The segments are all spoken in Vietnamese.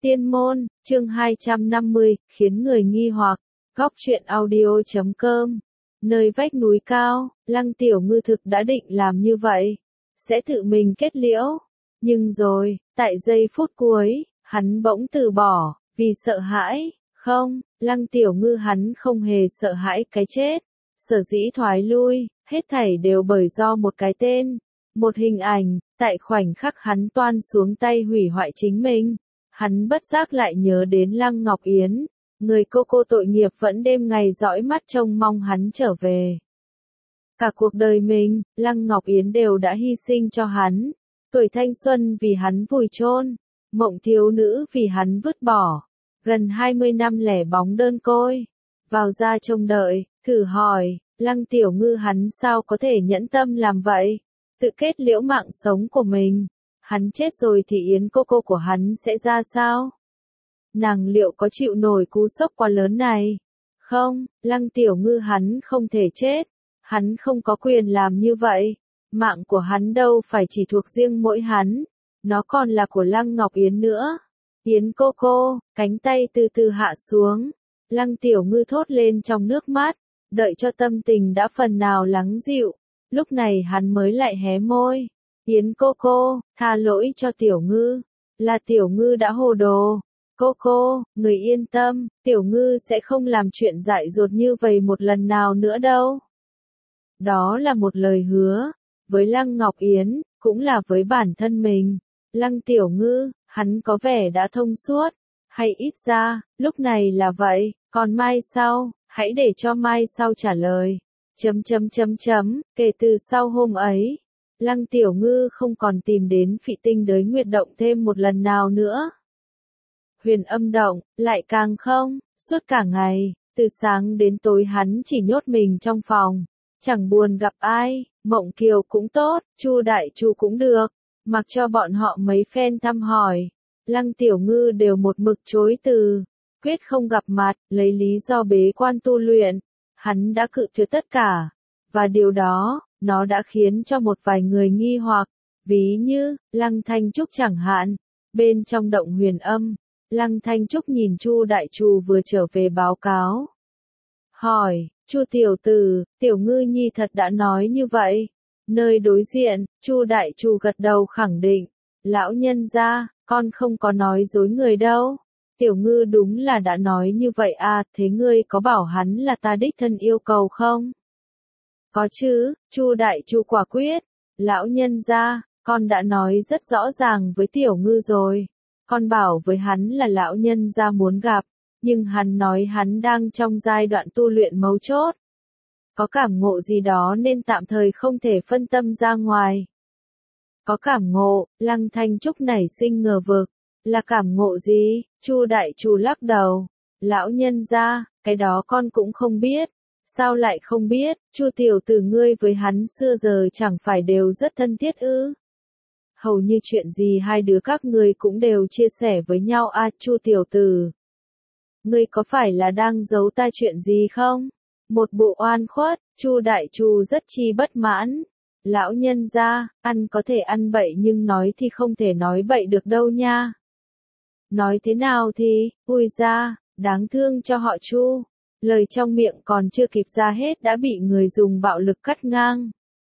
Tiên môn, chương 250, khiến người nghi hoặc. Góc truyện audio.com. Nơi vách núi cao, Lăng Tiểu Ngư thực đã định làm như vậy. Sẽ tự mình kết liễu. Nhưng rồi, tại giây phút cuối, hắn bỗng từ bỏ, vì sợ hãi. Không, Lăng Tiểu Ngư hắn không hề sợ hãi cái chết. Sở dĩ thoái lui, hết thảy đều bởi do một cái tên. Một hình ảnh, tại khoảnh khắc hắn toan xuống tay hủy hoại chính mình. Hắn bất giác lại nhớ đến Lăng Ngọc Yến, người cô tội nghiệp vẫn đêm ngày dõi mắt trông mong hắn trở về. Cả cuộc đời mình, Lăng Ngọc Yến đều đã hy sinh cho hắn, tuổi thanh xuân vì hắn vùi chôn, mộng thiếu nữ vì hắn vứt bỏ, gần 20 năm lẻ bóng đơn côi, vào ra trông đợi, thử hỏi, Lăng Tiểu Ngư hắn sao có thể nhẫn tâm làm vậy, tự kết liễu mạng sống của mình. Hắn chết rồi thì Yến cô của hắn sẽ ra sao? Nàng liệu có chịu nổi cú sốc quá lớn này? Không, Lăng Tiểu Ngư hắn không thể chết. Hắn không có quyền làm như vậy. Mạng của hắn đâu phải chỉ thuộc riêng mỗi hắn. Nó còn là của Lăng Ngọc Yến nữa. Yến cô, cánh tay từ từ hạ xuống. Lăng Tiểu Ngư thốt lên trong nước mắt. Đợi cho tâm tình đã phần nào lắng dịu. Lúc này hắn mới lại hé môi. Yến cô, tha lỗi cho Tiểu Ngư, là Tiểu Ngư đã hồ đồ. Cô, người yên tâm, Tiểu Ngư sẽ không làm chuyện dại dột như vậy một lần nào nữa đâu. Đó là một lời hứa, với Lăng Ngọc Yến, cũng là với bản thân mình. Lăng Tiểu Ngư, hắn có vẻ đã thông suốt, hay ít ra, lúc này là vậy, còn mai sau, hãy để cho mai sau trả lời. Kể từ sau hôm ấy. Lăng Tiểu Ngư không còn tìm đến Phị Tinh Đới Nguyệt Động thêm một lần nào nữa. Huyền Âm Động, lại càng không, suốt cả ngày, từ sáng đến tối hắn chỉ nhốt mình trong phòng, chẳng buồn gặp ai, Mộng Kiều cũng tốt, Chu Đại Chu cũng được, mặc cho bọn họ mấy phen thăm hỏi, Lăng Tiểu Ngư đều một mực chối từ, quyết không gặp mặt, lấy lý do bế quan tu luyện, hắn đã cự tuyệt tất cả, và điều đó, nó đã khiến cho một vài người nghi hoặc, ví như, Lăng Thanh Trúc chẳng hạn, bên trong động Huyền Âm, Lăng Thanh Trúc nhìn Chu Đại Trù vừa trở về báo cáo. Hỏi, Chu tiểu tử, Tiểu Ngư Nhi thật đã nói như vậy? Nơi đối diện, Chu Đại Trù gật đầu khẳng định, lão nhân gia, con không có nói dối người đâu. Tiểu Ngư đúng là đã nói như vậy à, thế ngươi có bảo hắn là ta đích thân yêu cầu không? Có chứ, Chu Đại Chu quả quyết, lão nhân gia, con đã nói rất rõ ràng với Tiểu Ngư rồi, con bảo với hắn là lão nhân gia muốn gặp, nhưng hắn nói hắn đang trong giai đoạn tu luyện mấu chốt. Có cảm ngộ gì đó nên tạm thời không thể phân tâm ra ngoài. Có cảm ngộ, Lăng Thanh Trúc nảy sinh ngờ vực, là cảm ngộ gì? Chu Đại Chu lắc đầu, lão nhân gia, cái đó con cũng không biết. Sao lại không biết, Chu tiểu tử ngươi với hắn xưa giờ chẳng phải đều rất thân thiết ư? Hầu như chuyện gì hai đứa các ngươi cũng đều chia sẻ với nhau à, Chu tiểu tử. Ngươi có phải là đang giấu ta chuyện gì không? Một bộ oan khuất, Chu Đại Chu rất chi bất mãn. Lão nhân gia, ăn có thể ăn bậy nhưng nói thì không thể nói bậy được đâu nha. Nói thế nào thì, ui ra, đáng thương cho họ Chu. Lời trong miệng còn chưa kịp ra hết đã bị người dùng bạo lực cắt ngang.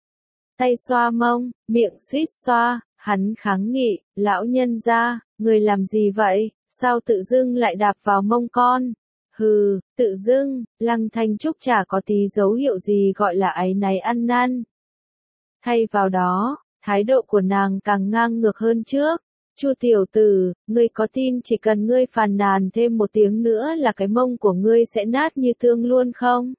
Tay xoa mông, miệng suýt xoa, hắn kháng nghị, lão nhân gia, người làm gì vậy, sao tự dưng lại đạp vào mông con? Hừ, tự dưng, Lăng Thanh Trúc chả có tí dấu hiệu gì gọi là áy náy ăn năn. Thay vào đó, thái độ của nàng càng ngang ngược hơn trước. Chu tiểu tử, ngươi có tin chỉ cần ngươi phàn nàn thêm một tiếng nữa là cái mông của ngươi sẽ nát như thương luôn không?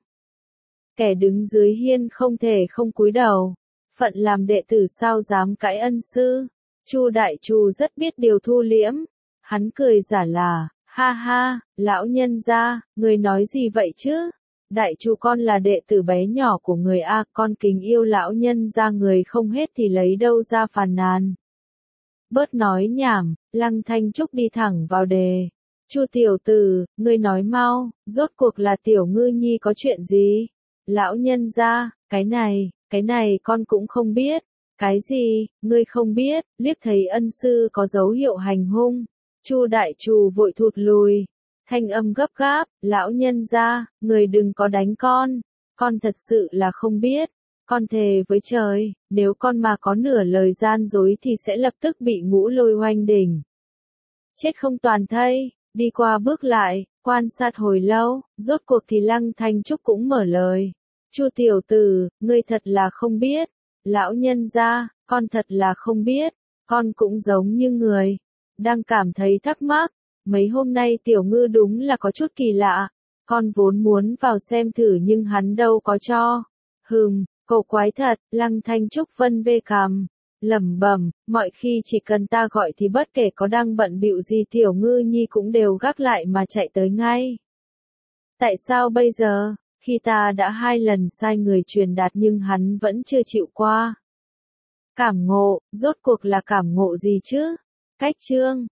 Kẻ đứng dưới hiên không thể không cúi đầu. Phận làm đệ tử sao dám cãi ân sư? Chu Đại Chu rất biết điều thu liễm. Hắn cười giả là, ha, lão nhân gia, người nói gì vậy chứ? Đại Chu con là đệ tử bé nhỏ của người a, con kính yêu lão nhân gia người không hết thì lấy đâu ra phàn nàn. Bớt nói nhảm, Lăng Thanh Trúc đi thẳng vào đề. Chu tiểu tử, ngươi nói mau, rốt cuộc là Tiểu Ngư Nhi có chuyện gì? Lão nhân gia, cái này con cũng không biết. Cái gì, ngươi không biết, liếc thấy ân sư có dấu hiệu hành hung. Chu đại trù vội thụt lùi, thanh âm gấp gáp, lão nhân gia, người đừng có đánh con thật sự là không biết, con thề với trời, nếu con mà có nửa lời gian dối thì sẽ lập tức bị ngũ lôi oanh đỉnh. Chết không toàn thây, đi qua bước lại, quan sát hồi lâu, rốt cuộc thì Lăng Thanh Trúc cũng mở lời. Chu tiểu tử, ngươi thật là không biết, lão nhân gia, con thật là không biết, con cũng giống như người, đang cảm thấy thắc mắc, mấy hôm nay tiểu ngư đúng là có chút kỳ lạ, con vốn muốn vào xem thử nhưng hắn đâu có cho. Cậu quái thật, Lăng Thanh Trúc vân vê cằm, lẩm bẩm, mọi khi chỉ cần ta gọi thì bất kể có đang bận bịu gì tiểu ngư nhi cũng đều gác lại mà chạy tới ngay. Tại sao bây giờ, khi ta đã 2 lần sai người truyền đạt nhưng hắn vẫn chưa chịu qua? Cảm ngộ, rốt cuộc là cảm ngộ gì chứ? Cách chương